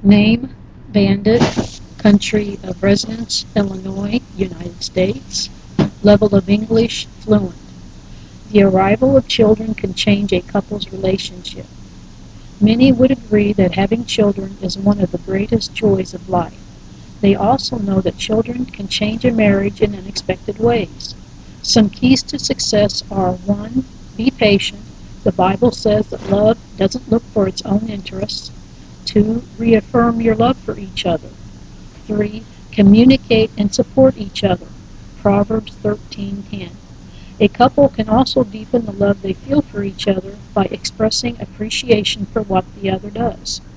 Name, Bandit. Country of residence, Illinois, United States. Level of English, fluent. The arrival of children can change a couple's relationship. Many would agree that having children is one of the greatest joys of life. They also know that children can change a marriage in unexpected ways. Some keys to success are: 1. Be patient. The Bible says that love doesn't look for its own interests. 2. Reaffirm your love for each other. 3. Communicate and support each other. Proverbs 13:10. A couple can also deepen the love they feel for each other by expressing appreciation for what the other does.